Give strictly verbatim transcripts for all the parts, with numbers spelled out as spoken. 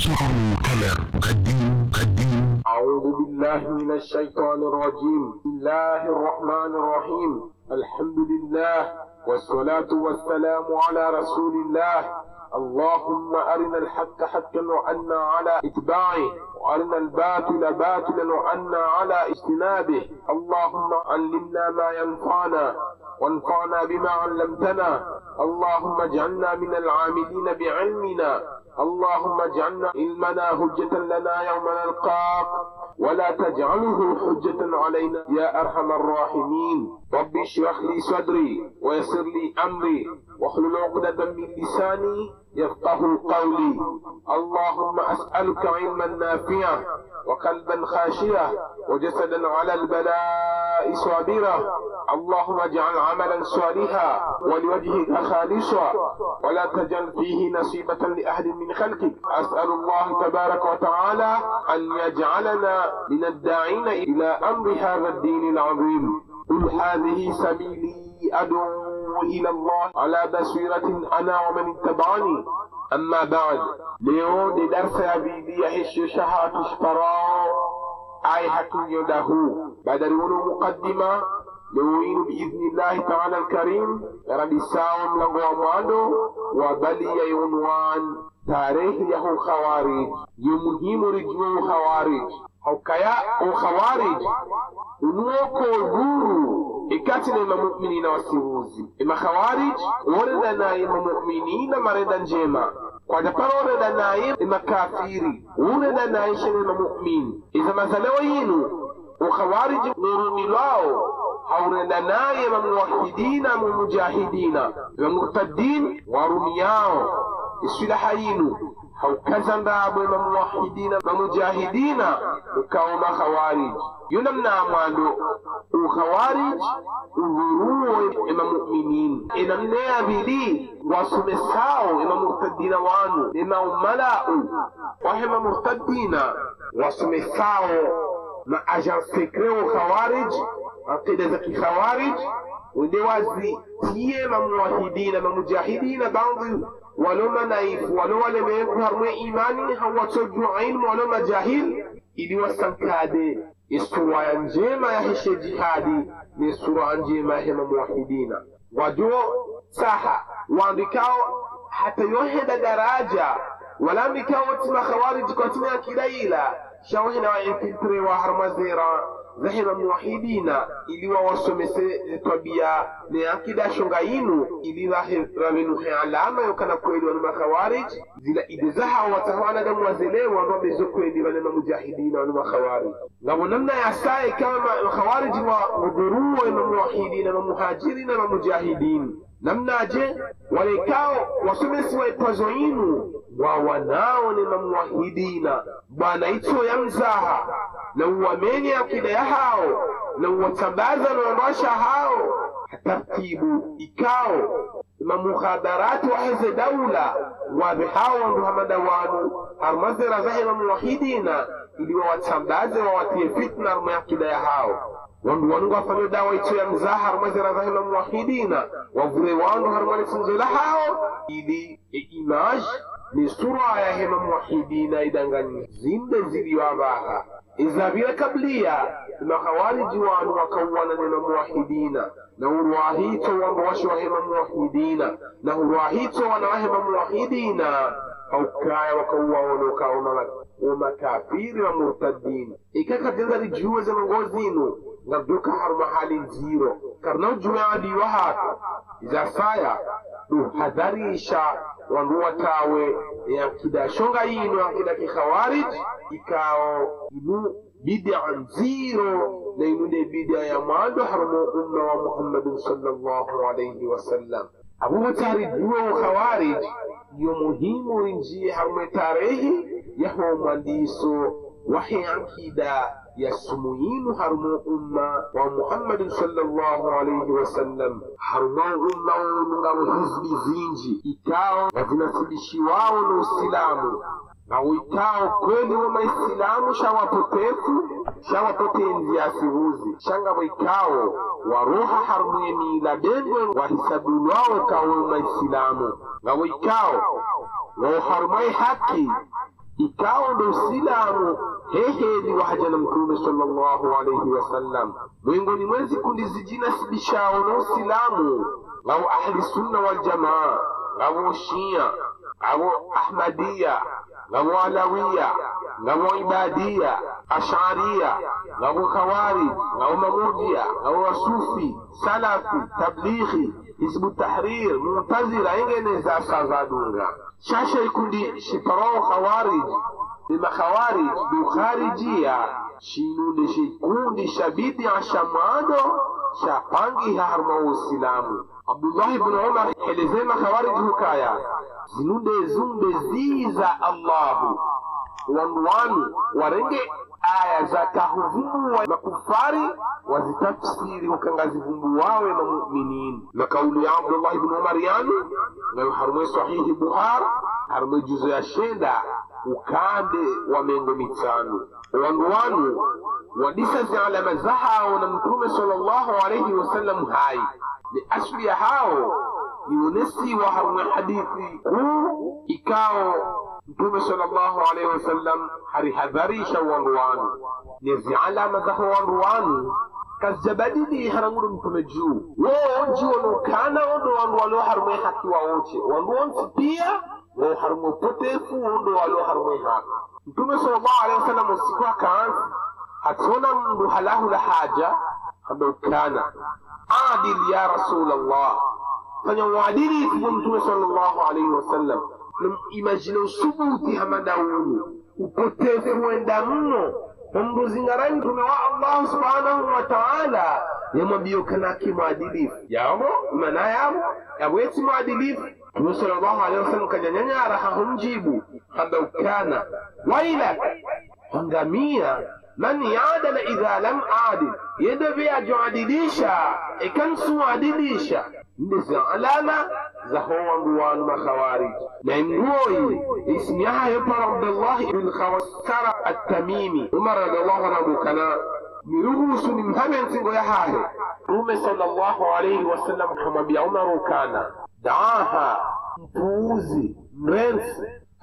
مصطفى قمر قديم قديم. أعوذ بالله من الشيطان الرجيم. بسم الله الرحمن الرحيم. الحمد لله والصلاة والسلام على رسول الله. اللهم أرنا الحق حقا وأرنا على اتباعه، وأرنا الباطل باطلا وأرنا على اجتنابه. اللهم علمنا ما ينفعنا وانفعنا بما علمتنا. اللهم اجعلنا من العاملين بعلمنا. اللهم اجعلنا علمنا حجة لنا يوم نلقاك، ولا تجعله حجة علينا يا أرحم الراحمين. رب اشرح لي صدري ويسر لي أمري واحلل عقدة من لساني يفقه قولي. اللهم أسألك علما نافعا وقلبا خاشعا وجسدا على البلاء صابرا. اللهم اجعل عملا صالحا ولوجهك خالصا، ولا تجعل فيه نصيبة لأحد من خلقك. أسأل الله تبارك وتعالى أن يجعلنا من الداعين إلى أمر هذا الدين العظيم. قل هذه سبيلي أدعو إلى الله على بصيرة أنا ومن اتبعني. أما بعد، leo ni darsa ya bidii ya hishishaha tushparao ay hatu yodahu badari wunu muqaddima lewinu biidhnillahi ta'ala alkarim radisao mlango wa mwando wa bali ya yunwan tarehe ya hu khawarij. Ni muhimu rijue khawarij haukaya u khawarij unuoko dhuru ikati na ima mu'minina wasiuzi. Ima khawarij wareda na ima mu'minina mareda njema, kwa japara wareda na ima kafiri wareda na ishe na ima mu'min. Iza mazalewa yinu u khawarij nurumi lao haureda na ima muwahidina mu mujahidina ima murtaddin warumi yao iswilaha yinu haukazanda abu ima muwahidina ma mujahidina ukawama khawarij. Yunamna amando u khawarij uhuruwe ima mu'minin inamnea bili wasumesao ima murtaddina wanu ima umalau wahima murtaddina wasumesao ma agent secret u khawarij aqida za kikhawarij udewazi tiye ma muwahidina ma mujahidina baadhi waloma naifu waloma lemeku harmwe imani hawatoju ilmu waloma jahil ili wasankade isura njema ya hishe jihadi ni sura njema ya muwahidina. Wajuo saha waandikao hata yoheda daraja wala mikao tima khawarij kwa tima akidaila shawhina wa infiltre wa harmazira zahima muwahidina ili wa wasomese tabia ni akida shungainu ili ravenuhe alama yokana kweli wanu makhawarij zila idezaha watawana damu wazelewa ndobe zo kweli wanu mujahidina wanu makhawarij. Ngabo namna ya sae kama makhawarij wa muduruwa ima muwahidina wa muhajirina wa mujahidin namna je walikao wasomesi wa ipazoinu wa wanao ni mamuwahidina bwana ito ya mzaha na uwameni akida ya hao na uwatambaza na wandasha hao tartibu ikao mamuhadarati wa heze daula wa bihao ndu hamadawanu harmazira zahi mamuwahidina ili wawatambaze wa watie fitna arma akida ya hao wandu wanu wafanya dawa ito ya mzaha harmazira zahi mamuwahidina wavure wanu harmani sinzela hao ili imaj ni sura ya hema muwahidina idangani zinde zili wabaha izabila kablia ima khawariji wanu wakawana nima muwahidina na uruahito wangu washi wa hema muwahidina na uruahito wana wa hema muwahidina haukaya wakawa wanuka umakafiri wa murtaddina. Ikaka dinga rijuwe za mangozinu ngabduka harma hali nziro karna ujuwe adi wahaka iza saya hadharisha wandu watawe ya kida shonga yinu ya kida kikhawarij ikao inu bid'a nziro na inu de bid'a ya maado harmo umma wa Muhammadin sallallahu alayhi wa sallam. Abu Mutahari duwa wa khawarij yu muhimu rinji harmo tarehi yahu mandiso wahi akida ya sumuinu harmo umma wa Muhammadin sallallahu alayhi wa sallam. Harmo umma ununga hizbi zinji ikao wazinasibishi wao na usilamu na uitao kweli wa maislamu shawapotefu shawapotenzi ya sihuzi shanga waikao waruha harmweni la dengwe wahisabu wao kao maislamu na waikao wa harmai haki ikawa ndo Uislamu hehedi wahaja na Mtume sallallahu alayhi wasallam. Miongoni mwezi kundi zijinasibishao na Uislamu ngao ahli sunna wal jamaa, ngao Shia, ngao Ahmadiyya, ngao Alawiyya, ngao Ibadiyya, Ash'ariyya, ngao Khawarij, ngao Murji'a, ngao Sufi, Salafi, Tablighi, Hizbu Tahrir, Mu'tazila, ingene za sazadunga. Shasha ikundi shiparao Khawarij ni makhawarij du kharijia shinude shikundi shabidi ashamado shapangi harma Uislamu. Abdullah ibn Umar elezema khawarij hukaya zinude zunde ziza Allahu wanwanu warenge aya za kahuvumbu wa makufari wazitafsiri ukangazivumbu wawe na mu'minin. Na kauli ya Abdullah ibn Umar yani na harumwe sahihi Bukhari harumwe juzo ya shenda ukande wa mengo mitano wanwanu wadisa zi alama zahao na Mtume sallallahu alayhi wasallam hai ni asli ya hao yunesi wa harumwe hadithi kuu ikao Mtume sallallahu alayhi wasallam harihadharisha wanwanu nizi alama za wanwanu kazabadidi harangudu Mtume juu wao nji wanukana wando wanwalo harumwe haki waoche wanwansi pia wao harumwe potefu wando walo harumwe haki. Mtume sallallahu alayhi wasallam usiku akaanza hatuna mndu halahu la haja hamba ukana adil ya Rasulallah fanya uadili kwa Mtume sallallahu alayhi wasallam. Imagine usubuti hamadaunu upotefu wenda mno mndu zingarani Mtume wa Allah subhanahu wa ta'ala yamwambia kanaki muadilifu yamo maana yamo yaweti muadilifu. Mtume sallallahu alayhi wasallam kajanyanyara hamjibu hamba ukana waila hangamia man yadala idha lam adil yadabi ajuadilisha ikansu adilisha ndizo alama za hawa wanu makhawarij. Na ngoi ismi yake Abdullah ibn Khawasara at-Tamimi Umar radhiallahu anhu kana niruhusu ni mhamen singo ya hahe. Mtume sallallahu alayhi wasallam kamwambia Umar kana daaha mpuuzi mrensi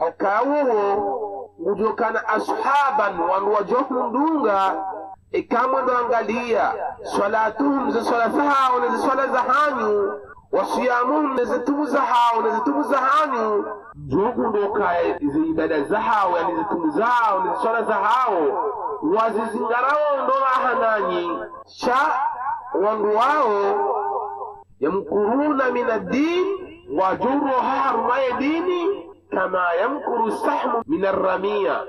hakawo ujokana ashaban wanu wajofu ndunga ikamwe ndo angalia salatuhum za swala zahao na swala za hanyu wasiyamuhum na zitumu zahao na zitumu za hanyu joku ndo kaya izi ibada zahao yani zitumu zao na swala zahao wazizingarao ndo ahananyi sha wandu wao yamkuruna minad-din wajuruha harumaye dini kama yamkuru sahmu minarramia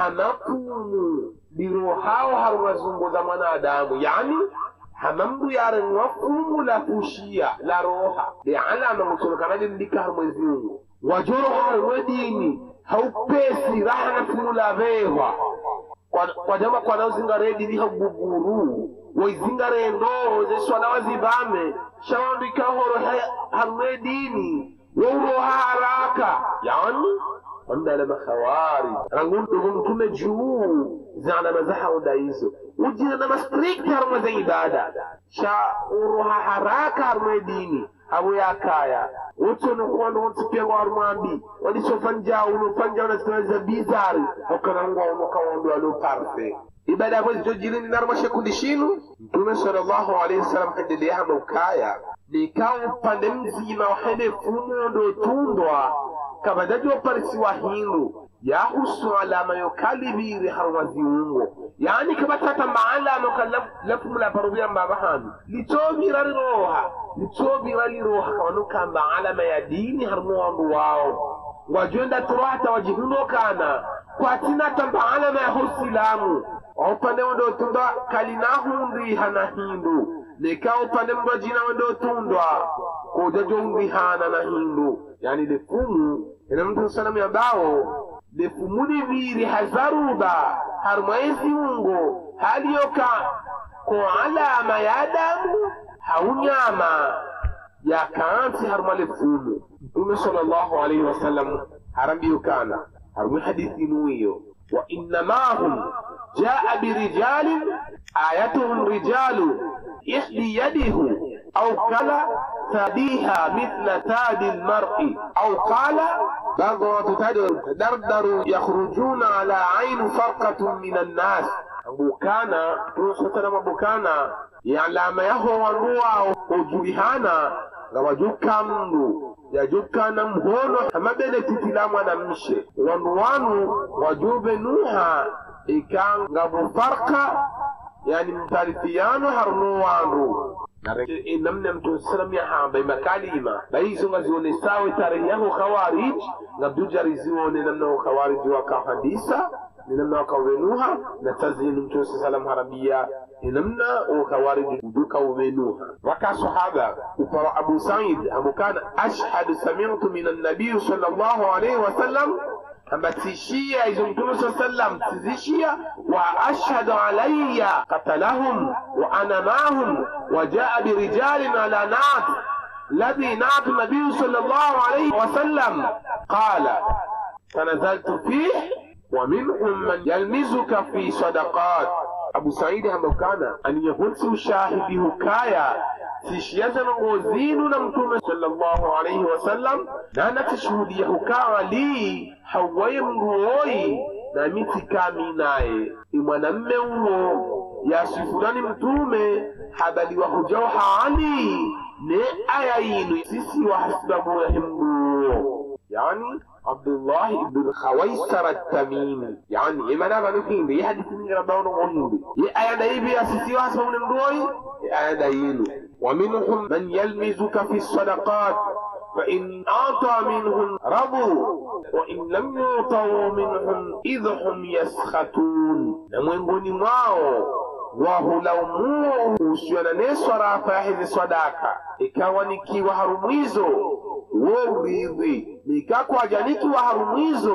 hamakumu birohao harumazunguza mwanadamu yani hamamdu yare wafumu la fushia la roha de alama mutulokana lindika harumweziungu wajuruha harumedini haupesi raha na fumu la vewa kwa, kwa jama kwa nao zingare dini haubuguru wazingare ndo zeswala wazibame shawandu ikahoro harumedini wauroha haraka yani wanda alama khawari rangundu mtume juu za alama za hauda hizo ujina na mastrikti haruma za ibada sha uroha haraka haruma dini habu ya kaya wote nukuwanu wote pia wa harumambi walisofanja unofanja unasimaza bizari wakanangwa unoka wandu walo parfe ibada ya mwezi jojilini naruma shekundishinu. Mtume sallallahu alayhi wasallam hindili ya hama ukaya nikao upande mzima wahende fumu ndo tundwa kabadaji wa parisi wa hindu ya husu alama yokalibiri haruma ziungo yani kama tata maalama kalafu mula parubia mbabahani litobira liroha litobira liroha kama nuka maalama ya dini haruma wandu wao wajuenda turohata wajihundo kana kwa tina tamba alama ya husilamu upande wando tunda kalinahundi hana hindu nika upande mbajina wando tundwa kujajo hundi hana na hindu yani lefumu ina mtu salamu ya bao lefumuni viri hazaruba harumwezi ungo hali yoka kwa alama ya damu haunyama ya kaanti haruma lefumu. Mtume sallallahu alayhi wasallam harambi yukana harumi hadithi nuyo wa innamahum jaa birijalin ayatuhum rijalu ihdi yadihu au kala ثديها مثل ثدي المرء أو قال baadhi watu tadardaru yakhrujuna ala aini farqatun minan nas bukana tusotana mabukana ya alama yaho wanua ujulihana ngawajuka mndu yajukana mhono hamabele titilamu anamshe wanduwanu wajube nuha ikanga bufarqa yani mtarifiano harnu wandu namna mtu sallam ya hamba makalima baizo ngazione sawa tarehe yako khawarij ngabduja zione namna khawarij waka hadisa namna wakawenuha na tazini mtu sallam harabia namna khawarij duka wenuha waka sahaba upara Abu Sa'id amukana ashhadu sami'tu min an-nabiy sallallahu alayhi wa sallam ambatishia hizo mtume sallam tizishia wa ashhadu alayya qatalahum wa ana ma'hum wa jaa bi rijalin ala nat ladhi nat nabiy sallallahu alayhi wa sallam qala fanazaltu fihi wa minhum man yalmizuka fi sadaqat. Abu Sa'id hamukana an yahunsu shahidi hukaya tishiyaza ngozinu na mtume sallallahu alayhi wasallam na natishuhudia hukaa li hawaye mruoi na mitikami naye imwanamme uo yasifurani mtume habali wa hujao haali ne aya yinu sisi wa hasibabu ya himbuo yani Abdullah ibn Khawaisar at-Tamimi yani imana banuhindi ya hadithi mingi rabaunu muhindi ya aya daibi ya sisi wa hasibabu mruoi ya aya dainu ومنهم من يلمزك في الصدقات فإن أعطى منهم رضوا وإن لم يعطوا منهم إذ هم يسخطون نموengoni mwao wahulaumu usiona neswara fahizi sadaka ikawa nikiwa harumwizo woridhi nikakwa janiki wa harumwizo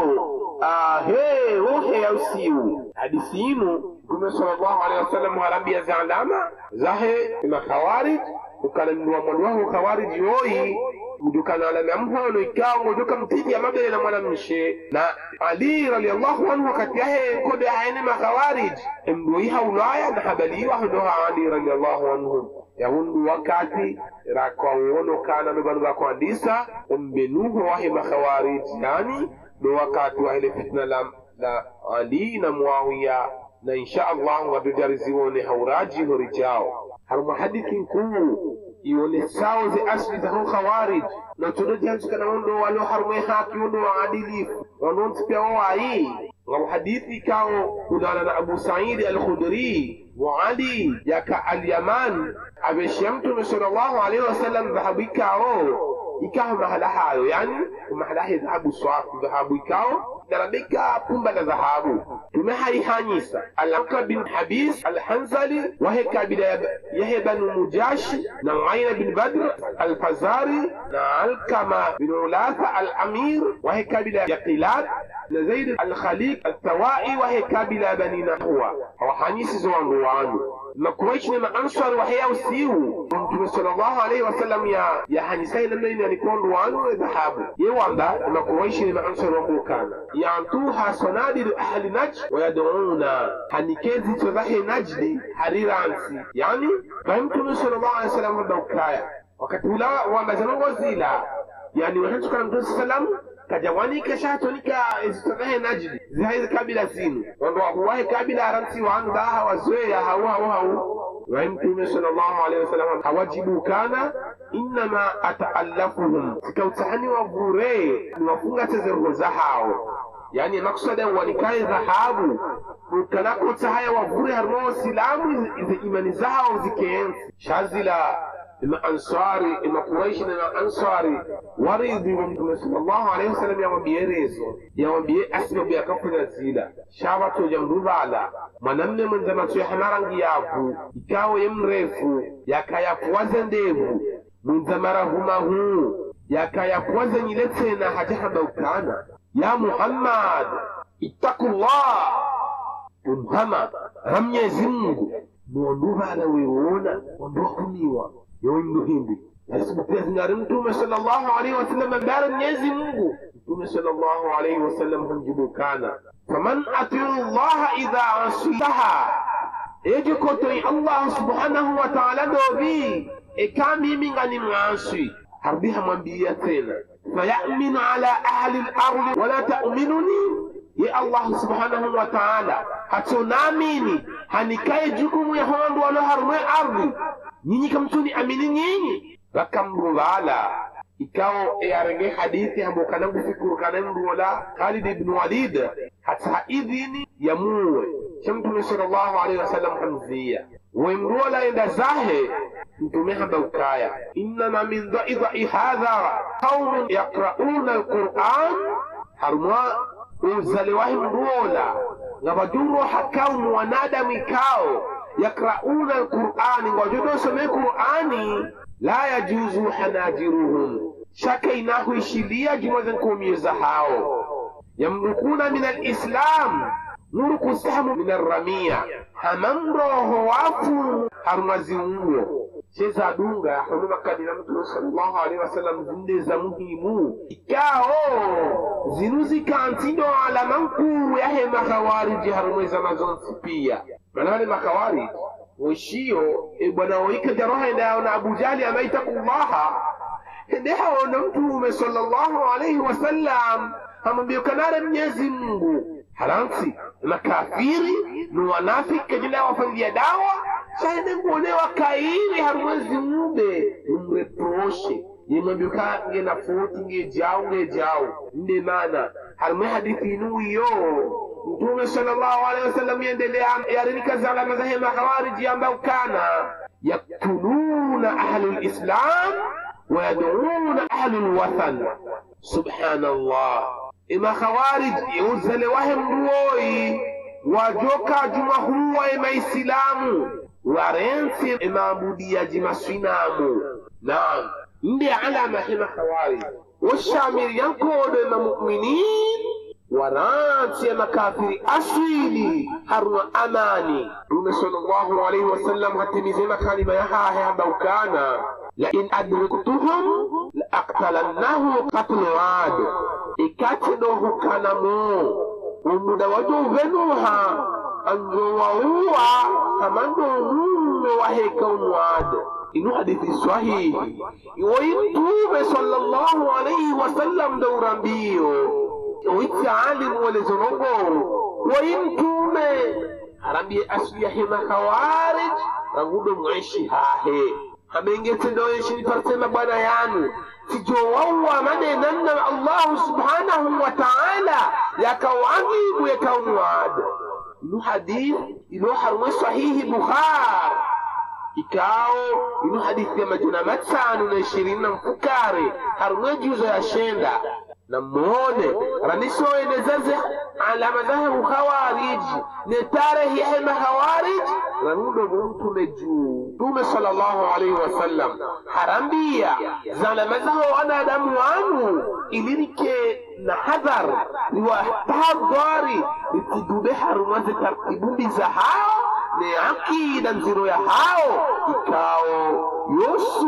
ahe rohe ya usiu hadithi inu Mtume sallallahu alayhi wasallam harambia za alama zahe na khawarij ukalemwa mwanao khawarij yoi udukana alama mhono ikao ngodoka mtiji ya mabele na mwanamshe na Ali radiyallahu anhu wakati yake kode haene makhawarij mdoiha ulaya na habali wa ndo Ali radiyallahu anhu yahundu wakati rakwa uono kana mbanu kwa hadisa umbenuhu wahi makhawarij yani do wakati wa ile fitna la, la Ali na Muawiya na insha Allah wadujarizione hauraji horijao harumu hadithi nkuu ione sawa zi asli za khawarij na tudojansi kana wando walo harumu haki wando wa adilifu wanonsi pia wawai ngam hadithi kao kudala na Abu Sa'id al-Khudri wa Ali yaka al-Yaman abeshiyamtu sallallahu alayhi wasallam dhahabu ikao ikawa mahala hayo yani mahala hayo dhahabu swafi dhahabu ikao darabika pumba la dhahabu tumehaihanyisa Al-Aqra bin Habis al-Hanzali wahe kabila Yahya bin Mujashi na Uayna bin Badr al-Fazari na Alkama bin Ulatha al-Amir wahe kabila Yaqilat na Zaid al-Khaliq al-Thawai wahe kabila Bani Nahwa hawahanyisi zwangu wanu Makuraish ni maanswar wahia usiu Mtume sallallahu alayhi wasallam ya ya hanisai namna ina nikondo wanu dhahabu yewamba Makuraish ni maanswar wambukana yantuha sanadidu ahli najd wayaduna hanikezi tuzahi najdi hariransi yani Mtume sallallahu alayhi wasallam wadawkaya wakati ula wamazama zila yani wahantu kana Mtume sallam kajawani kashatonika izitokahe najdi zihizi kabila zinu wando wahuwahe kabila aransi waanu daha wazoea hawa hawa hawa wa Mtume sallallahu alayhi wasallam hawajibu kana inama ataallafuhum sikautahani wavure ni wafunga tezeruho za hao yani maksada wanikae dhahabu mukanako tahaya wavure harmo silamu izi imani zao zikeensi shazila ima ansari ima Quraish na ansari waridhi wa Mtume sallallahu alayhi wasallam ya mabierezo ya mabie asbabu ya kafuna zila shabato jamrubala mwanamme mwenza tu ya hamarangi yavu ikawa yemrefu yakayafuaza ndevu mwenza marahuma huu yakayafuaza nyilete na hajahaba ukana ya Muhammad ittaqullah Muhammad Mwenyezi Mungu muondubala weona ondokumiwa yoindu hindi yasibukia zingari Mtume sallallahu alayhi wasallam mbara Mwenyezi Mungu Mtume sallallahu alayhi wasallam humjibu kana faman atiu Allah idha asitaha eje kotoi Allah subhanahu wa ta'ala dobi ekami mingani mwansi harbiha mwambia tena فيأمن على أهل الأرض ولا تأمنني يا الله سبحانه وتعالى hatonamini hanikaye jukumu ya hondu walo harumwe ardhi nyinyi kamtuni amini nyinyi bakamruvala ikao yarenge hadithi ambo kana kufikuru kana mruola Khalid ibn Walid hata idhini ya muwe mtume sallallahu alaihi wasallam hamzia wemruola enda zahe mtume haba ukaya inna min dha'i hadha qaumun yaqra'una alquran harumwa uzaliwahi mruola ngabajuro hakau wanadamu ikao yakrauna alqur'ani ngajudo some qur'ani la yajuzu hanajiruhum shaka inahu ishilia jumazan kumiza hao yamrukuna min alislam nuruku sahmu min arramiya hamamroho wafu harmaziuo cheza dunga huluma kadina mtume sallallahu alaihi wasallam zinde za muhimu ikao zinuzi kantindo ala manku yahe makhawarij harumweza mazonsi pia maana wale makhawarij washio e bwana waika jaroha ndio na Abu Jali amaitakullaha ndio na mtume sallallahu alaihi wasallam amwambia kanare Mwenyezi Mungu haransi makafiri ni wanafiki jina wafanyia dawa shahidi kuonewa kairi harumwezi mube mreproshe yemwambia ngena futi ngejao ngejao ndio maana harumwe hadithi nuyo mtume sallallahu alaihi wasallam yendelea yarini zala mazahima khawarij ambao kana yaktuluna ahlul islam wa yad'una ahlul wathan subhanallah ima khawarij yuzale wahim ruoi wajoka juma huwa ima islamu warensi ima abudia jima swinamu naam ndi alama hima khawarij والشامر ينقود إما مؤمنين ورانسي إما كافر أصيلي هرم أماني رسول صلى الله عليه وسلم حتى مزيما كان ما يحاها بوكانا لئن أدركتهم لأقتلنه قتل عاد إكاتنوه كانمو ومدوجو بنوها أنجوهوا همانو مو وهيكون عاد inu hadithi sahihi iwaitume sallallahu alayhi wasallam daurambio iwiti alimu wale zonongo waimtume harambie asli ya hima khawarij rangudo mwishi hahe hamengete ndo yeshi parsema bwana yanu tijowawa manenanna Allah subhanahu wa ta'ala yakawagibu yakawad inu hadithi inu harumwe sahihi Bukhari ikao inu hadithi ya majuna matano na ishirini na mfukare harumwe juzo ya shenda na mwone raniso enezaze alama zahe khawariji netarehi hema khawariji ranudo mtu mejuu tume sallallahu alaihi wasallam harambia zalama zahe wanadamu wanu ilirike na hadhar niwa tahadhari itidude harumaze tartibumbi za hao ni akida nziro ya hao ikao yosu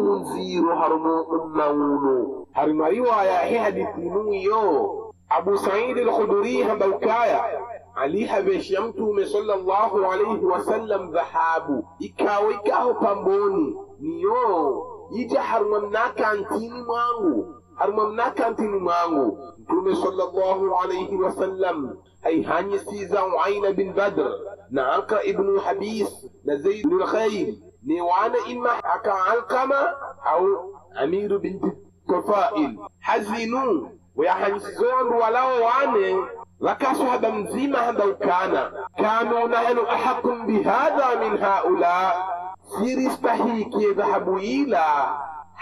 nziro harumu ummauno harimariwa ya hii hadithi nuyo Abu Sa'id al-Khudri hambaukaya Ali habeshi ya mtume sallallahu alayhi wasallam dhahabu ikao ikao pamboni niyo ija harumamnaka antini mwangu harumamnaka antini mwangu mtume sallallahu alayhi wasallam ay hanyi siza Uaina bin Badr na Anqa ibn Habis na Zaid bin Khayl ni wana imma aka Alqama au Amir bin Tufail hazinu wa hanyi sizon walao wane wakasahaba mzima hambaukana kanu nahnu ahaqum bihadha min haula siristahiki dhahabu ila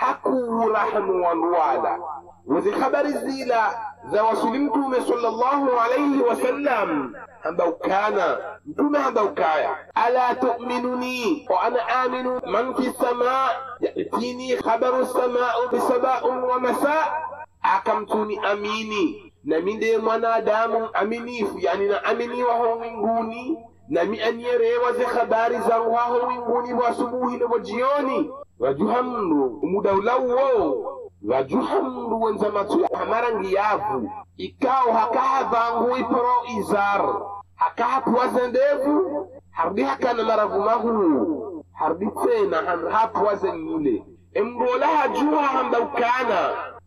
haku rahmu walwala wazi khabari zila za wasuli mtume sallallahu alayhi wasallam hambaukana mtume hambaukaya ala tu'minuni wa ana aminu man fi samaa yatini khabaru samaa bisaba'un wa masaa akamtuni amini na minde mwanadamu aminifu yani na amini wa mbinguni na mi anielewa za habari za wao mbinguni wa asubuhi na jioni wajuhamru muda ulawo wajuhamru wanzamatu hamarangi yavu ikao hakaha vangu iporo izar hakaha puwaze ndevu hardi hakana maravu mahu hardi tena hapu waze nile embola hajuha hambaukana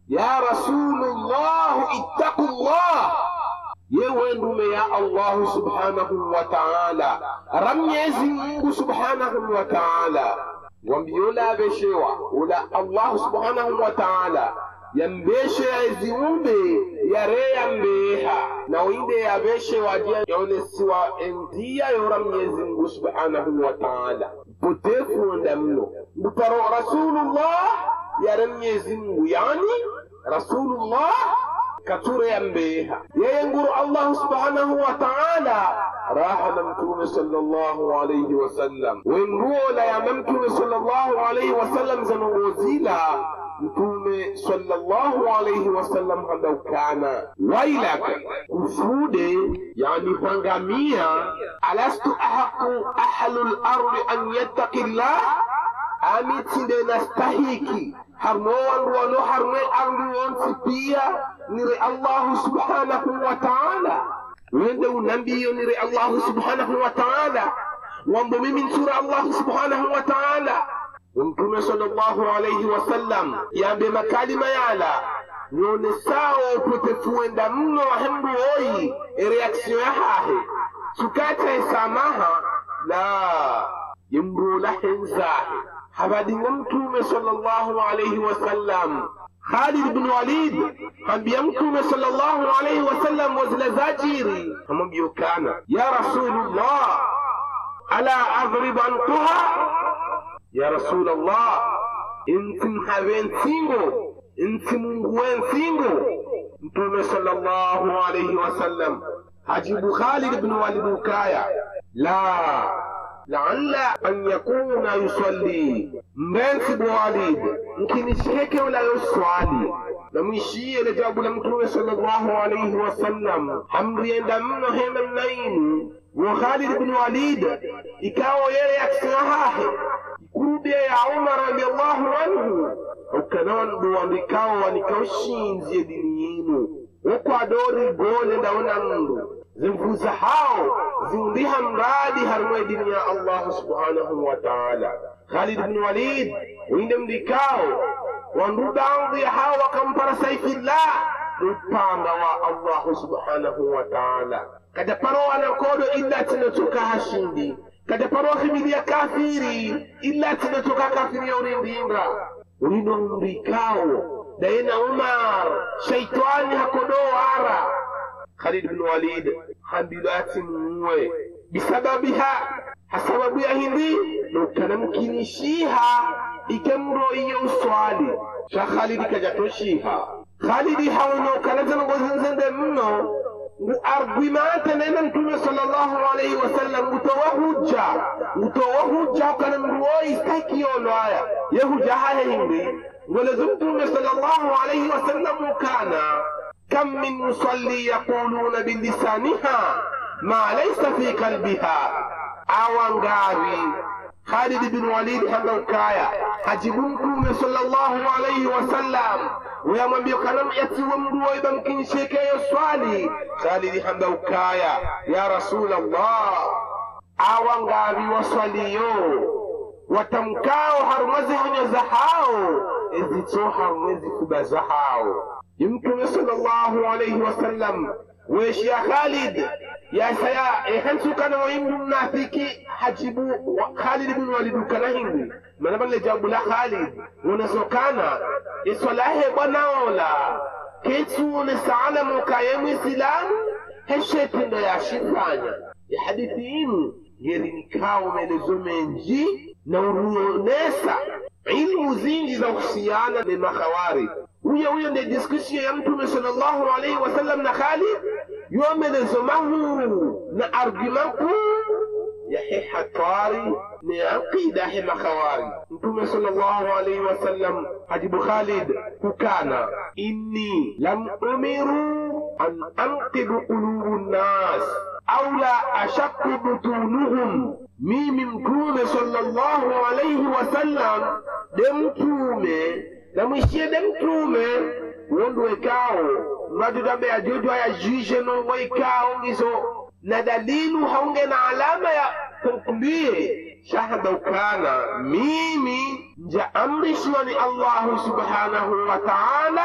ya Rasulullah ittaqullah, yewe ndume ya Allah subhanahu wa ta'ala, ramyezi Mungu subhanahu wa ta'ala wambiola beshewa ula Allah subhanahu wa ta'ala yambeshe ziumbe yare yambeha na winde yabeshe wajia yone siwa endia yora Mwenyezi Mungu subhanahu wa ta'ala potefu ndamno mbaro Rasulullah yare Mwenyezi Mungu, yani Rasulullah kature yambeha yeye nguru Allah subhanahu wa ta'ala raha na Mtume sallallahu alayhi wasallam wengola ya Mtume sallallahu alayhi wasallam zanongozila Mtume sallallahu alayhi wasallam hadaukana wailaka kufude, yani pangamia, alastu ahaqu ahlul ardi an yattaqillah, amitinde nastahiki harmo wandu wano harme ardi wonsipia nire Allah subhanahu wa ta'ala wende unambiyo nire Allah subhanahu wa ta'ala wambo mimi sura Allah subhanahu wa ta'ala. Mtume sallallahu alayhi wasallam yambe makalima yala nyone sao potefuenda mno hembu oi reaction ya hahe sukata samaha la yimbu la henzahe habadi Mtume sallallahu alayhi wasallam Khalid ibn Walid ambia Mtume sallallahu alayhi wasallam wazila zajiri amwambia kana ya Rasulullah ala adrib antuha, ya Rasulullah intim hawen singo intim ngwen singo. Mtume sallallahu alayhi wasallam hajibu Khalid ibn Walid kaya la la'alla an yakuna yusalli mbensi Walid mkinisheke wala yuswali na mwishie ile jawabu la Mtume sallallahu alayhi wasallam hamrienda mno hema mnaini wa Khalid ibn Walid ikawa yeye akishahahe kurubia ya Umar radiyallahu anhu ukanon buandikao wanikoshinzie dini yenu ukwa dori gole ndaona mundu zimfuza hao zindiha mradi harmwe dini ya Allah subhanahu wa ta'ala. Khalid ibn Walid winde mdikao wandudanzi hao wakampara saifillah upanga wa Allah subhanahu wa ta'ala kada paro anakodo illa tinatoka hashindi kada paro khibiria kafiri illa tinatoka kafiri ya urindinga urino mdikao daina Umar shaitani hakodo ara Khalid ibn Walid hambilati mwe bisababiha hasababu ya hindi nukanamkinishiha ikamro iyo uswali sha Khalid kajatoshiha Khalid hawno kanazana gozinzende mno ngu argumenta nena Mtume sallallahu alayhi wasallam utowa hujja utowa hujja kana mruoi stakiono haya yehuja haya hindi ngole Mtume sallallahu alayhi wasallam kana kam min musalli yaquluna bilisaniha ma laysa fi qalbiha awangari. Khalid ibn Walid hamdokaya hajibu Mtume sallallahu alayhi wasallam wayamwambia kana yatiwa mruo ibamkinisheke yoswali. Khalid hamdokaya ya Rasulullah awangari waswaliyo watamkao harmazi hanyaza hao ezito harmazi kubaza hao. Mtume sallallahu alayhi wasallam wesh ya Khalid ya saya ehansu kana wimbu mnafiki hajibu Khalid ibn Walid kana hindi manabale jabu la Khalid unasokana iswalahe bwana ola kitu ni saala mukayemu islam heshetindo ya shifanya ya hadithi inu geri nikao melezo menji na uruonesa ilmu zingi za kuhusiana na makhawari. Huyo huyo ndiye diskusio ya Mtume sallallahu alayhi wasallam na Khalid yomelezo mahu na argumentu ya hihatwari ni aqida hi makhawari. Mtume sallallahu alayhi wasallam hajibu Khalid kukana inni lam umiru an anqidu qulubun nas au la ashakku butunuhum. Mimi Mtume sallallahu alayhi wasallam de Mtume na mwishie de Mtume wondo ekao mradi dabe ajojo ya jije no waikao ngizo na dalilu haunge na alama ya kukumbie shahada ukana mimi njaamrishwa ni Allahu subhanahu wa ta'ala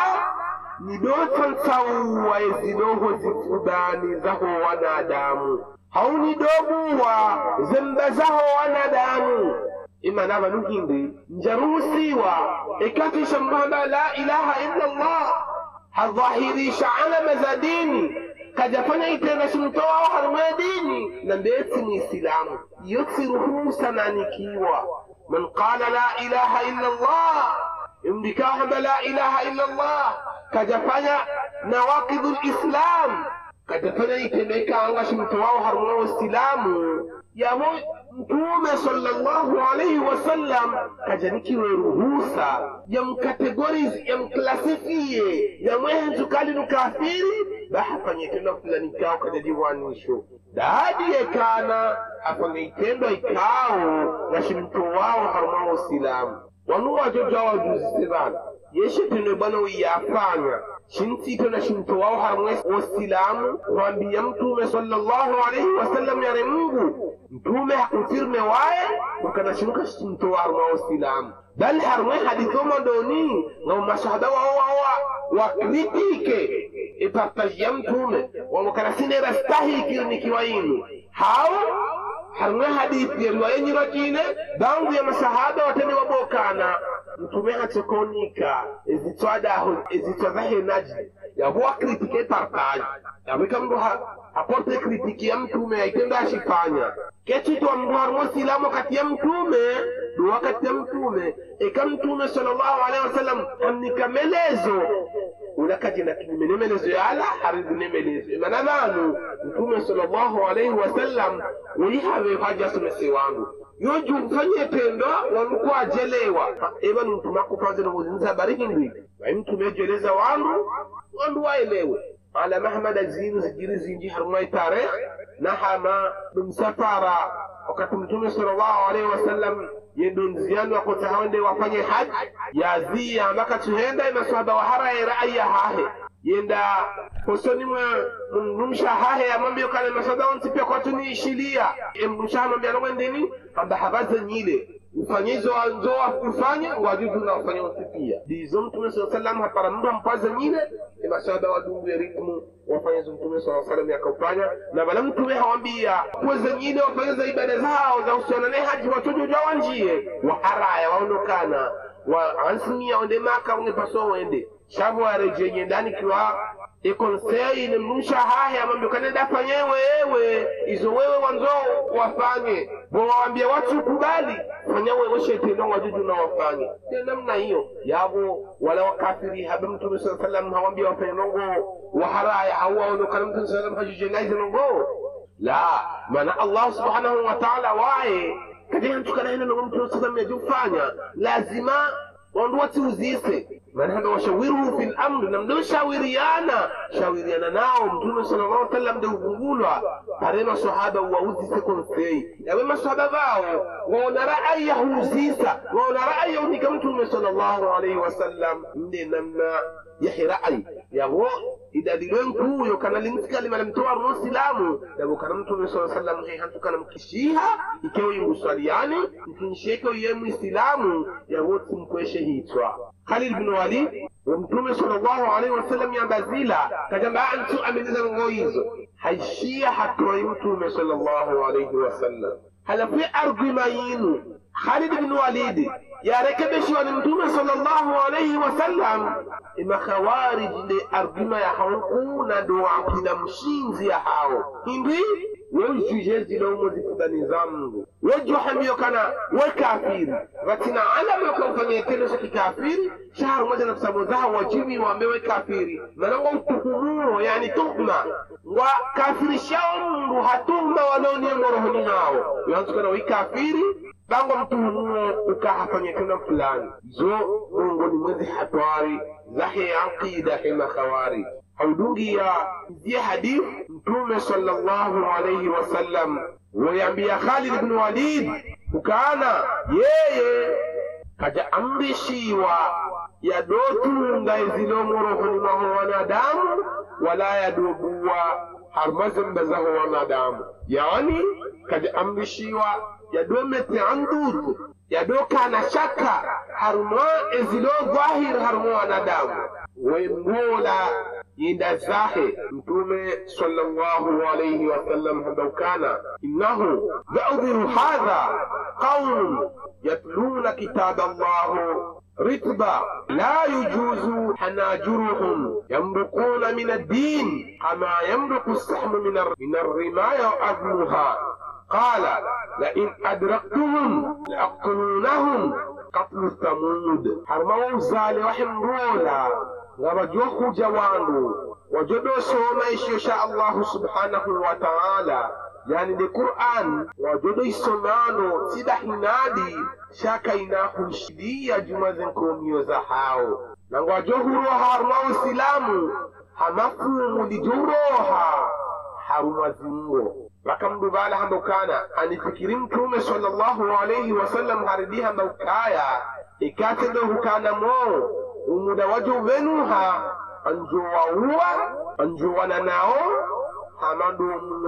nidotan sawa ezidoho zifudani zaho wanadamu hauni dobuwa zemba zaho wanadamu imana banuhindi njaruhusiwa ikatisha mbanda la ilaha illa Allah hadhahirisha alama za dini kajafanya itenda simtoa harma dini na mbeti muislamu yote ruhusa na nikiwa man qala la ilaha illa Allah imdikaha la ilaha illa Allah kajafanya nawaqidul islam kajafanya itenda ikaanga simtoa harma waislamu ya Mtume sallallahu alayhi wasallam kajanikiwe ruhusa ya mkategorize ya mklasifie ya mwenzu kali nukafiri bahafanye tendo fulani kao kajajiwanisho dadi ekana afanye itendo ikao na shimto wao harma waislamu wanuwa jojawa juzi sivana yeshe tendo bana uyafanya shinti na shimto wao harma waislamu wambia Mtume sallallahu alayhi wasallam yare Mungu Mtume hakufirme wae wakanashimuka shimto wa harma waislamu bali harma hadithoma doni na mashahada wa wa wa kritike ipartajia Mtume wakanasine rastahi kirni kiwainu hao harma hadithi ya riwaya nyingine bangu ya masahaba watende wabokana Mtume hachokonika ezitwada ezitwazahe naji ya huwa kritike partaj ya wika mdu aporte kritiki ya Mtume ya itenda ashifanya kechitu wa mdu harma silamu kati ya Mtume duwa kati ya Mtume eka Mtume sallallahu alaihi wasallam amnikamelezo ulakaji na kimenemelezo ya ala haridhi nemelezo imana dhanu Mtume sallallahu alaihi wasallam ulihawe haja sumesi wangu yoju mfanye tendo wanukuwa ajelewa eba ni Mtume kufaze na uzinza barihi ndwi wa Mtume jeleza wangu wandu waelewe ala mahmada zinu zijiri zinji harumai tarehe na hama msafara wakati Mtume sallallahu alaihi wasallam yendonziani wakota hawende wafanye haji yazia maka tuhenda ima swada wahara ya rai ya hahe yenda kusoni mnumsha hahe ya mambi yukane maswada wantipia kwa tuni ishilia mnumsha mambi alonga ndini amba habaza nyile ufanyizo wanzoa kufanye wajudu na ufanye wantipia dizo Mtume sallallahu alaihi wasallam hapara mdu mpaza nyile ima swada wadungu ya ritmu wafanyizo Mtume sallallahu alaihi wasallam ya kaufanya na bala Mtume hawambia kuweza nyile wafanyiza ibada zao za usianane haji watojo jawanjie waharaya waonokana wa ansimia wende maka unge paso wende shabu wa rejenye ndani kiwa ekonsei ni mnusha hahe amambio kaneda fanyewe ewe izo wewe wanzo wafanye mwa wambia watu kubali fanyewe weshe tendo wajuju na wafanye namna hiyo yabo wala wakafiri habi Mtume sallallahu alaihi wasallam hawambia wafanye nongo waharaya hawa onokana Mtume sallallahu alaihi wasallam hajujengaize nongo la mana Allah subhanahu wa ta'ala wae katika ntukana hina nongo Mtume sallallahu alaihi wasallam yajufanya lazima wandu wati uzise manhaba washawiruhu fil amri na mdo shawiriana shawiriana nao Mtume sallallahu alaihi wasallam de uvungulwa parema sahaba wa uzise konsei yawe masahaba bao waona rai ya uzisa waona rai ya unika Mtume sallallahu alaihi wasallam mde namna yahi rai yawo idadilwen kuyo kana lintika lima mtoa muislamu na kana Mtume sallallahu alaihi wasallam hantu kana mkishiha ikewa yusaliani mkinsheko yeye muislamu yawo tumkweshe hitwa Khalid ibn Walid wa Mtume sallallahu alaihi wasallam ya bazila kajamba antu ameniza ngoizo haishia hatoi Mtume sallallahu alaihi wasallam halafu arguma yinu Khalid ibn Walid ya rekebeshi wa Mtume sallallahu alaihi wasallam ima khawarij de arguma ya hauku na dua kina mshinzi ya hao hindi wajujezi na umuzifuda nizamu wajuhamiyo kana wakafiri watina alama wakafanya tendo sa kikafiri shahar moja na sababu zaha wajibi waambewe kafiri manango utuhumuro yani tuhma wa kafiri shao mungu hatuhma waloni ya morohoni hao yanzu kana wikafiri bango mtuhumuro ukahafanya tendo fulani zo mungu ni mwezi hatwari zahi aqida hima khawari haudungi ya zia hadith Mtume sallallahu alayhi wasallam wayambia Khalid ibn Walid ukaana yeye kaja amrishiwa ya dotu nga izilomoro honi maho wanadamu wala ya dobuwa har mazin zaho wanadamu. Yani kad amrishiwa yadomete andut yadoka na shaka harma ezilo dhahir harma wanadamu wembola yinda zahe mtume sallallahu alayhi wa sallam hadawkana innahu ba'dhu hadha qawm yatluna kitab Allah رتبا لا يجوز حناجرهم يمرقون من الدين كما يمرق السهم من من الرماية وأذنها قال لئن أدركتهم لأقتلونهم قتل ثمود حرموا زالي وحمرولا ورجوه جوانو وجدوا سوما يشاء الله سبحانه وتعالى يعني القرآن وجدوا يسمانو سيدا hinadi shaka inakushidia jumazen komio za hao na wajohuro harma usilamu hamafumu lijuroha haruma zingo wakamdubala hambokana anifikiri mtume sallallahu alayhi wasallam haridiha mbukaya ikatendo hukana mo umuda wajo venuha anjowa uwa anjowana nao hamadu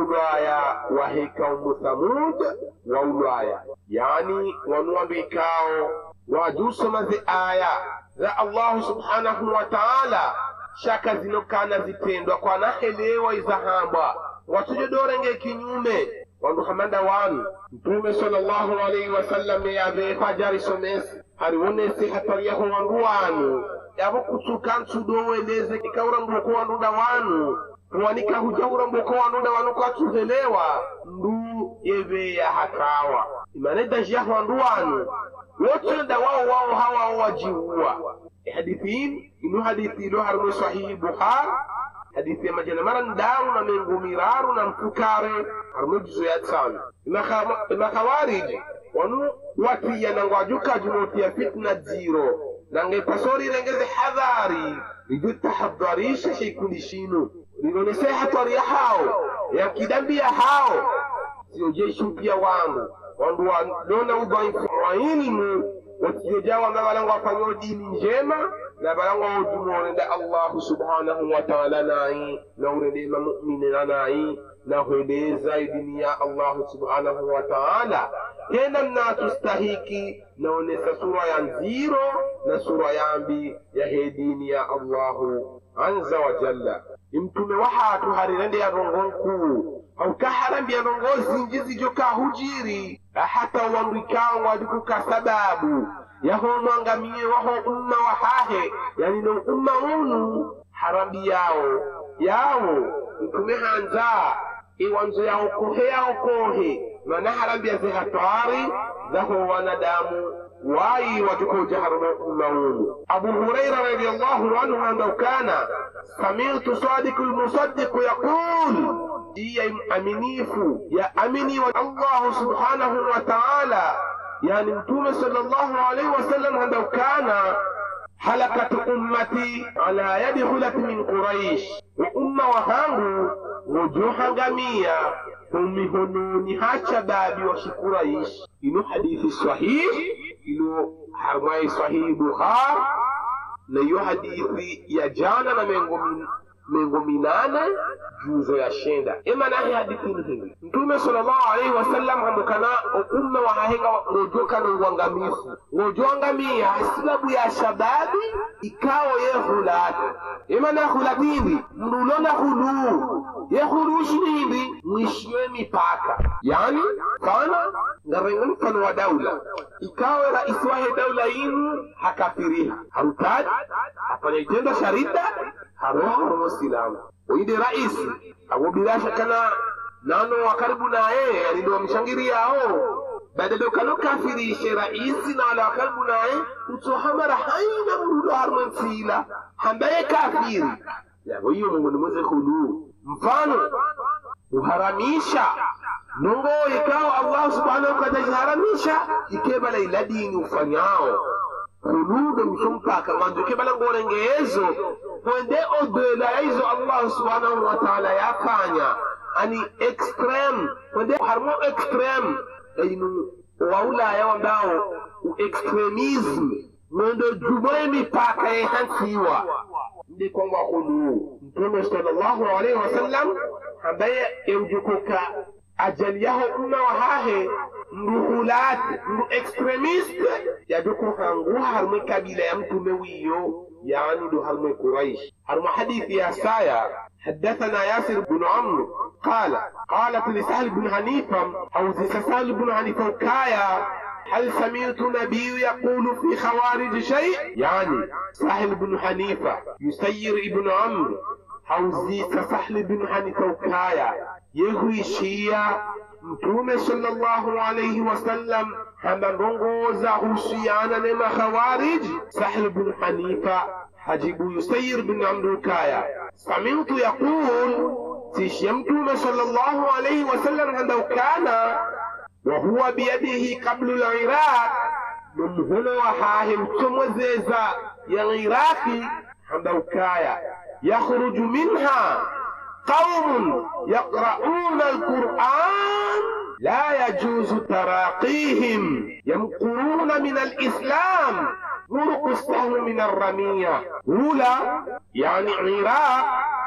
mulaya wahika umusamud wa ulaya yani wanuambikao wajusoma zi aya za Allah subhanahu wa ta'ala shaka zinokana zitendwa kwa nahelewa izahamba watujodorenge kinyume wandu hamanda wanu mtume sallallahu alayhi wasallam ya befajari somesi hariwonesi hatariyaho wandu wanu yabo kutukansu doweleze ikaura mboko wandu da wanu tuwanika hujaura mboko wandu da wanu kwa tuhelewa ndu ebe ya hatawa imaneda jiyahu wandu wanu wote da wao wao hawa wajiwa hadithin inu hadithi ilo harmu sahihi Bukhari hadithi ya majana mara ndaru na mengu miraru na mfukare harmu juzo ya tsana ima khawariji wanu wati ya nangwajuka junoti ya fitna zero nange pasori rengeze hadhari rijuta hadharisha shikuni shinu rinonese hatari ya hao ya kidambi ya hao siyo jeshu pia wangu wandu wanona udhaifu wa ilmu watijojawa na walangu wafanyo dini njema na walangu wajumorenda Allah subhanahu wa ta'ala nai na urendema mu'minina nai na hueleza idini ya Allah subhanahu wa ta'ala tena mnatustahiki naonesa sura ya nziro na sura ya mbi ya hedini ya Allah anza wa jalla imtume wahatu harirende ya rongonku au kaharambi ya rongozi njizi joka hujiri hata wamrikao wadukuka sababu yaho mwangamie waho umma wahahe yani no umma unu harambi yao yao mtume hanza iwanzo yao kohe yao kohe mana harambi ya zihatari zaho wanadamu واي وجهه جهر المؤمنون. أبو هريرة رضي الله عنه أنه كان سمعت صادق المصدق يقول يا أمنيف يا أمني والله سبحانه وتعالى يعني متوم صلى الله عليه وسلم أنه كان حلقة أمتي على يد خلت من قريش وأمة وهانه وجوها جميع هم هنوني هاتشبابي وشكريش إنه حديث صحيح إنه حرمي صحيح بخار نيو حديث يجانا من mengominana juzo ya shenda ema nahi hadithi hivi mtume sallallahu alaihi wasallam hamukana umma wa hahenga ngojoka no ngangamifu ngojongamia sababu ya shababi ikao yehulat ema na hulatindi mdulona hulu yehulushi hindi mwishie mipaka yani kana ngarengani kana wa daula ikao rais wa daula hinu hakafiriha hamtad hapana itenda sharida haroho muslimu uide rais au bila shaka nano wa karibu na yeye ndio mshangiria hao badala kano kafirishe rais na wala karibu na yeye utohamara haina mrudo harmansila hambaye kafiri ya hiyo Mungu ni mweze khulu mfano uharamisha Mungu ikao Allah subhanahu wa ta'ala haramisha ikebala ila dini ufanyao khulude mshumpaka wanzo kebala ngorengezo wende odela hizo Allah subhanahu wa ta'ala yafanya ani extreme wende harmo extreme inu waula ya wambao extremism mwendo jumoe mipaka ya hansiwa ndi kwa wakulu Mtume sallallahu alaihi wasallam ambaye eujukuka ajali yaho umma wa hahe nduhulat ndu extremist yaduku hangu harme kabila ya Mtume wiyo يعني دو هرمي قريش هرم حديث يا سايا حدثنا ياسر بن عمرو قال قالت لسهل بن حنيفة أو سهل بن حنيفة كايا هل سمعت نبي يقول في خوارج شيء يعني سهل بن حنيفة يسير ابن عمرو أو سهل بن حنيفة كايا يهوي شيا Mtume sallallahu alayhi wasallam hamangongoza husiana na khawarij. Sahl ibn Hanifa hajibu Yusayr bin Amr kaya sami'tu yaqul tishi Mtume sallallahu alayhi wasallam handa kana wa huwa biyadihi qabla al-Iraq mumhuna wa hahim tumwezeza ya Iraqi handa kaya yakhruju minha قوم يقرؤون القرآن لا يجوز تراقيهم ينقرون من الإسلام نرق السهم من الرمية أولى يعني عراق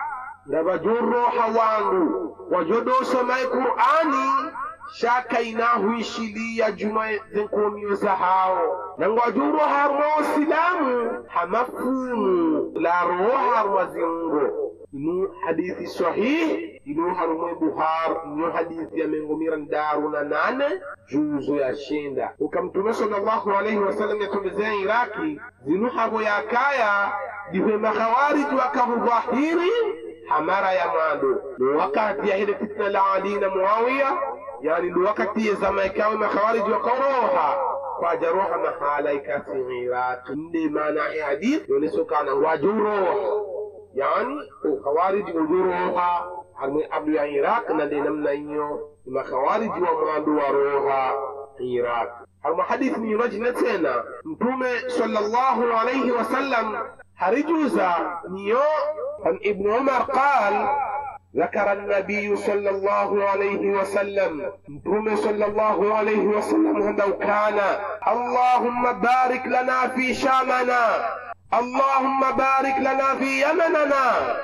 لبجر حوانه وجدوا سماء قرآني shakainahu ishilia juma zenkomi usahao nangwajuru harmo silamu hamafumu la roho harmo zingo inu hadithi sahih inu harmo Buhari inu hadithi ya mengomiran daruna nane juzu ya shinda ukamtume sallallahu alayhi wasallam yatumezea Iraki zinu habo ya kaya diwe makhawarij wakahudhahiri hamara ya mando ni wakati ya hile fitna la Ali na Muawiya yani ni wakati ya zama ikawe makhawarij wakoroha kwa jaroha mahala ikasi Iraq ndi maana ya hadith yoneso kana wajuroha yani khawarij wajuroha harmi abdu ya Iraq na ndi namna iyo makhawarij wa mando waroha Iraq harma hadith ni rajna tena mtume sallallahu alayhi wasallam harijuza niyo عن ابن عمر قال ذكر النبي صلى الله عليه وسلم ثم صلى الله عليه وسلم لو كان اللهم بارك لنا في شامنا اللهم بارك لنا في يمننا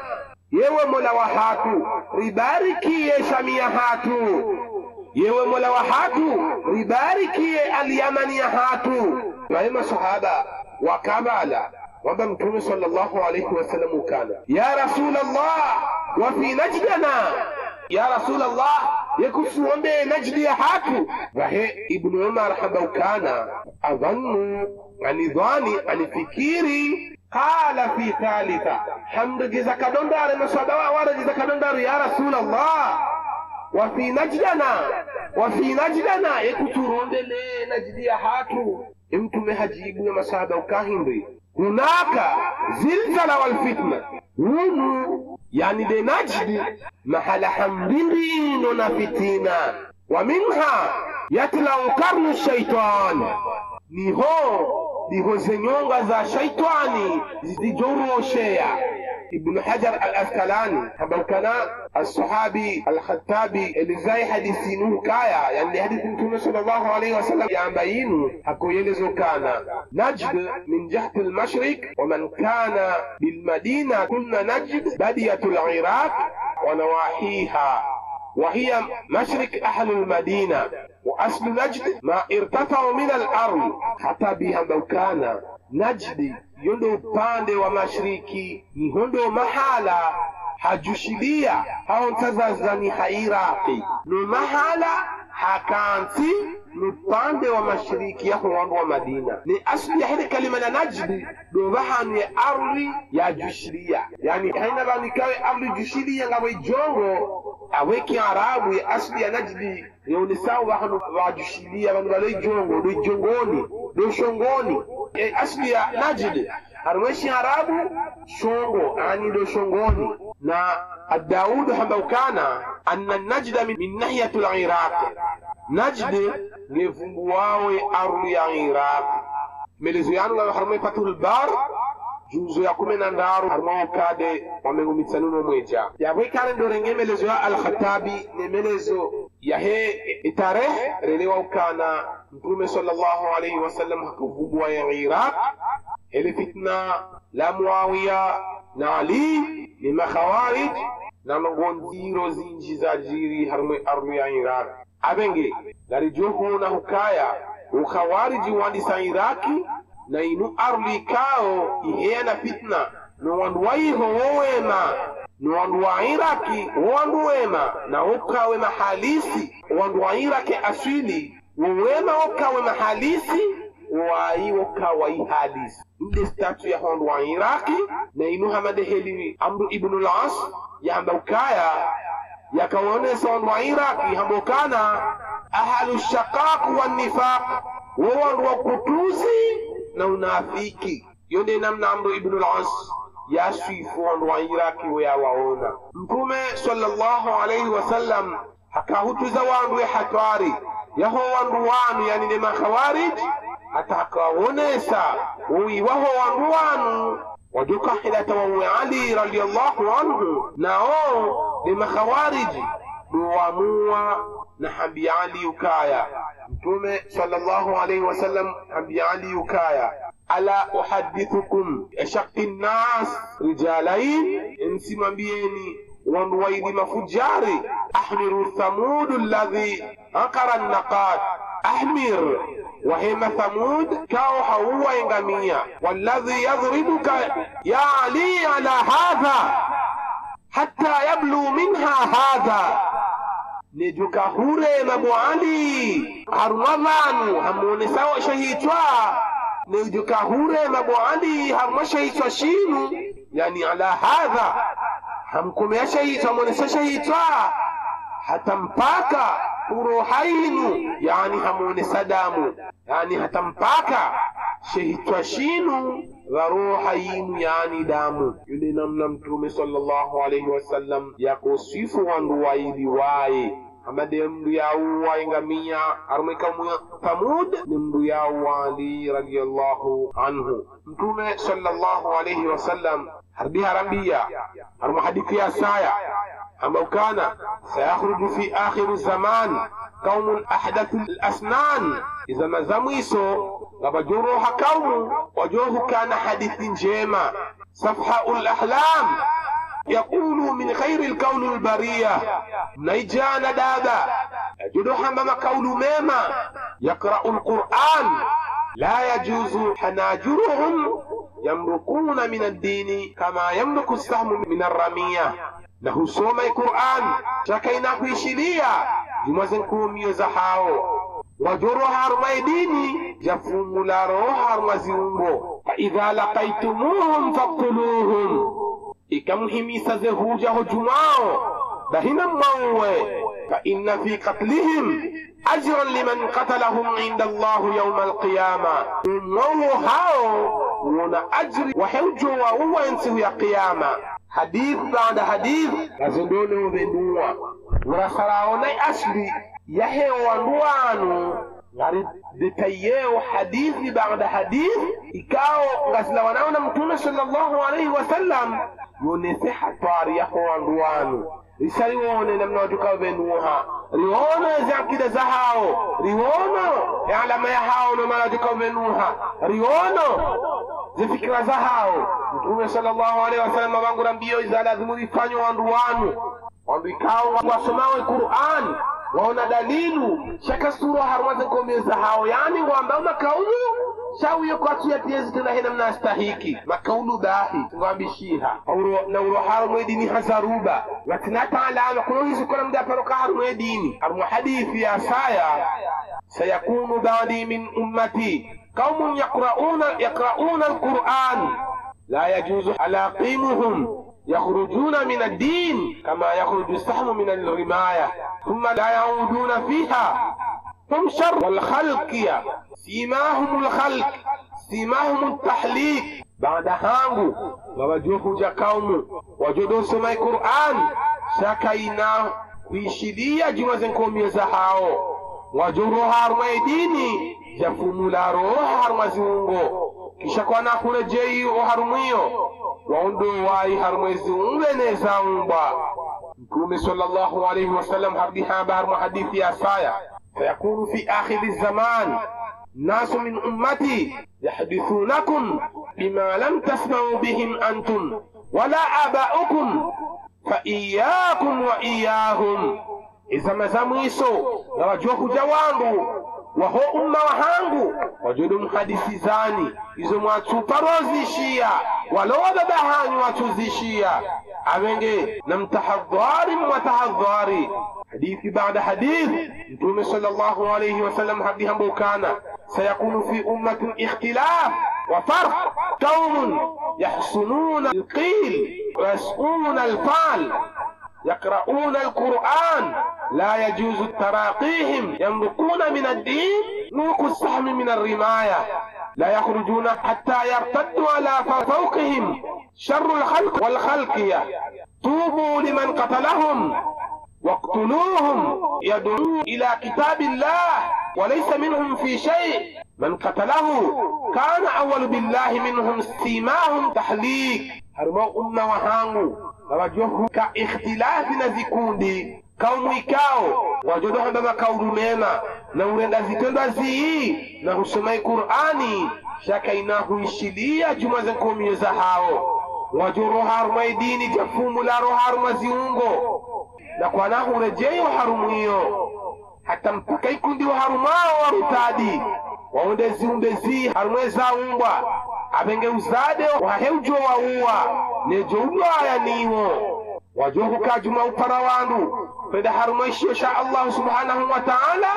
يوم ملوحاتو رباركي شميهاتو يوم ملوحاتو رباركي اليمنيهاتو فهم صحابة وكبالا وبمتون صلى الله عليه وسلم كان يا رسول الله وفي نجدنا يا رسول الله يكسون بنجد يحاكو وهي ابن عمر حبو كان أظن عن ظاني عن فكيري قال في ثالثة حمد جزاك دندار مصدوا ورد جزاك دندار يا رسول الله وفي نجدنا وفي نجدنا يكسون بنجد يحاكو انتم هجيبوا مصادوا كاهنري هناك زلزال والفتنة ونو يعني دي نجد محل حمدين ونفتينا ومنها يتلع قرن الشيطان نيهو نيهو زنيونغ ذا شيطاني زي جورو شيا ابن حجر الأسكالاني حبل كان الصحابي الخطابي اللي زي حديثينه كايا يعني حديث النبي صلى الله عليه وسلم يعنبينه حكو يلزو كان نجد من جهة المشرق ومن كان بالمدينة كنا نجد بدية العراق ونواحيها وهي مشرق أهل المدينة وأصل نجد ما ارتفع من الأرض حتى بها لو كان نجد yondo upande wa mashariki ni hondo mahala hajushilia hao ntazazani hairaqi ni mahala hakanti ni upande wa mashariki ya wandu wa Madina ni asli ya hili kalima na najdi do bahani ya arli ya jushilia yani haina bani kawe arli jushilia ngawe jongo aweki arabu ya asli ya najdi yoni sawa hanu wajushilia bani wale jongo do jongoni do shongoni e asli ya najdi harweshi arabu shongo ani do shongoni na الداود حبوكانا أن النجد من ناحية العراق نجد نفنبواوي أرضي العراق ملزيانو لو حرمي فتح البار جوزو يكومي نندارو حرمو كادي ومنو متسنونو مويجا يابوي كان دورنجي ملزيو الخطابي نملزو يهي إتاريه رليو كان نتومي صلى الله عليه وسلم حكوفنبواوي العراق اللي فتنا لا معاوية na Ali ni makhawarij na magonziro zinji za jiri harmwe armi ya Iraq abenge gari johu na hukaya ukhawariji wandi sa Iraki na inu arli kao ihea na fitna no wandu waiho wema no wandu wa Iraki wandu wema na ukawe mahalisi wandu wa Iraki asili wema ukawe mahalisi wai ukawe hadisi inde statu ya wandu wa Iraki na inu hamade heli Amru ibn al-As ya hamba ukaya ya kawaonesa wandu wa Iraki hambokana ahalu shaqaq wa nifaq wandu wa kutuzi na unafiki yonde namna Amru ibn al-As ya swifu wandu wa Iraki wa waona Mtume sallallahu alayhi wasallam hakahutuza wandu ya hatwari yaho wandu wanu yani ni makhawarij atakaonesa uwi waho wandu wanu wajuka hilata wa Ali radiyallahu anhu nao ni makhawarij duwamua na hambi Ali ukaya Mtume sallallahu alayhi wasallam hambi Ali ukaya ala uhaddithukum ashaqi nnas rijalain insimambieni wandu waidi mafujari ahmiru thamud alladhi aqara an-naqat ahmir وهما ثمود كاو حوا ينغمية والذي يضربك يا علي على هذا حتى يبلو منها هذا نجوك هوري مبو علي هرمضان همون سوى شهيتوا نجوك هوري مبو علي هرم شهيتوا شينو يعني على هذا همكم يا شهيتوا من شهيتوا hatampaka urohainu yani hamone sadamu yani hatampaka shehitwa shinu wa rohainu yani damu yule namna Mtume sallallahu alayhi wasallam yako sifu wandu waidi wae amade mdu ya uwa ingamia armeka Thamud ni mdu ya Ali radiyallahu anhu Mtume sallallahu alayhi wasallam harbi harambia harmu hadithi ya saya أما كان سيخرج في آخر الزمان قوم أحدث الأسنان إذا ما زميسو لبجروها قوم وجوه كان حديث جيما صفحاء الأحلام يقول من خير الكون البرية نيجان دادا يجدوها مما قول ميما يقرأ القرآن لا يجوز حناجرهم يمرقون من الدين كما يمرق السهم من الرمية na husoma Qur'an chaka inakuishilia jumazen kumio za hao wajoro harmai dini jafumula roho harmaziumbo fa idha laqaitumuhum faqtuluhum ikamhimisa zehuja hujumao bahina mawe fa inna fi qatlihim ajran liman qatalahum inda Allah yawm al-qiyamah mawe hao wana ajri wa hujwa wa huwa insihu ya qiyama hadith baada hadith nazindone ubenua urasaraonai asli yahe wanduanu ngari detayeo hadithi baada hadith ikao ngasila wanaona Mtume sallallahu alayhi wasallam yonese hatwari yaho wanduanu risali wone namna wajuka benuha riona zakida za hao riona ya alama ya hao na malajuka benuha riona zifikira za hao Mtume sallallahu alaihi wasallam mabangura mbio iza lazimu ifanywe wandu wanu wandu ikao wasomawe Qur'an waona dalilu shaka sura harwaza komeza hao yani ngwamba makaulu shawi yuko atuya tiezi tena hena mnastahiki makaulu dahi ngwambishiha auro na uro haro mwedini hazaruba watinata alama kuno hizi kuna mda paroka haro mwedini armu hadithi ya saya sayakunu ba'di min ummati قوم يقرؤون يقرؤون القرآن لا يجوز حلاقيمهم يخرجون من الدين كما يخرج السهم من الرماية ثم لا يعودون فيها هم شر والخلق سيماهم الخلق سيماهم التحليق بعد هانغو ووجوه جاكاوم وجدوا سماء القرآن شاكينا ويشيدية جوازن كوم يزحاو وجوه هارميديني jafumula roho harmaziungo kisha kwa nakule jei o harumio waundo wai harmaziungo neza umba Mtume sallallahu alayhi wasallam hadithi habar hadithi ya saya sayakunu fi akhir zaman nasu min ummati yahdithunakum bima lam tasma'u bihim antum wala abaukum fa iyyakum wa iyyahum. Izama za mwisho na wajua kuja wangu waho umma wahangu wajodo mhadithizani izo mwatuparozishia walowa babahanyu watuzishia awenge na mtahadhari mwatahadhari. Hadithi baada hadith Mtume sallallahu alayhi wasallam hadithi ambayo kana sayakunu fi ummatin ikhtilaf wa farq qaumun yahsununa alqil wa yas'una alfal يقرؤون القرآن لا يجوز تراقيهم يمرقون من الدين نوق السهم من الرماية لا يخرجون حتى يرتدوا على فوقهم شر الخلق والخلقية توبوا لمن قتلهم واقتلوهم يدعون إلى كتاب الله وليس منهم في شيء من قتله كان أول بالله منهم سيماهم تحليق. هرمو أمنا وهانgu wajohu ka ikhtilafi na vikundi kaumu ikao wajodo hamba kaurumena na urenda zitendo zii na husomai Qur'ani shaka inahuishilia juma za kumi za hao wajoro harumai dini jafumu la roharuma ziungo na kwa nahu rejeo harumu hiyo hata mpaka ikundi wa harumao wa rutadi waonde ziumbe zi harumweza umbwa abenge uzade waheujo wa uwa nejo uwa niwo wajohu kajuma upara wandu feda harumwisho sha Allah subhanahu wa ta'ala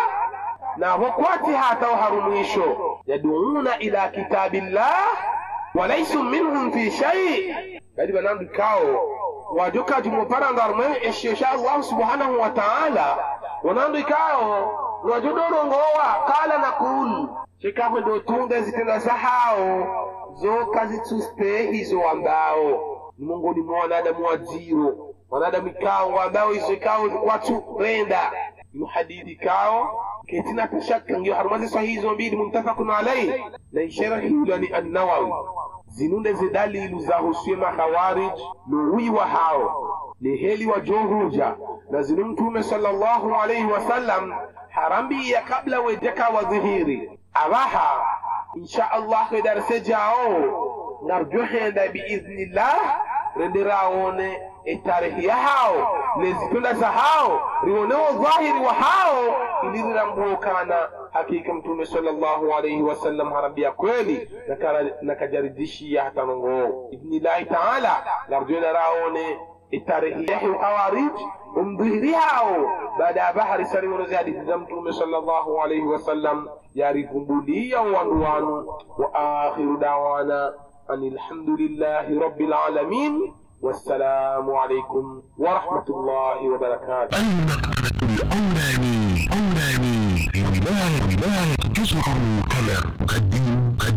na wakwati hata harumwisho yaduuna ila kitabillah walaysu minhum fi shay. Kadi banandu kao wajoka juma upara ndarumwisho sha Allah subhanahu wa ta'ala wanandu kao wajodoro ngowa kala na kul shikahu ndo tunde zitenda sahao zo kazi tuspe hizo ambao ni Mungu ni mwanadamu wa zero mwanadamu kao ambao hizo kao watu renda ni hadithi kao ketina tashaka ndio harumazi sahihi mbili muntafaqun alayhi na ishara hilo ni an-Nawawi zinunde zidalilu za husema khawarij nuwi wa hao ni heli wa johuja na zinu Mtume sallallahu alayhi wasallam harambi ya kabla wejeka wa dhihiri abaha insha Allah ke darse jao narjuhe da biiznillah rendiraone etarihi ya hao nezipenda za hao rioneo dhahiri wa hao ilirambuo kana hakika Mtume sallallahu alayhi wasallam harambia kweli na kajaridishia hata nongo idhnillah ta'ala narjuhe raone etarihi ya khawarij umdhihiri hao baada ya bahari sari wanazadi za Mtume sallallahu alayhi wasallam yarifumbulia wanduanu wa akhiru da'wana alhamdulillahi rabbil alamin wassalamu alaykum wa rahmatullahi wa barakatuh. المكتبة الأولاني أولاني رواية رواية جزر القمر قديم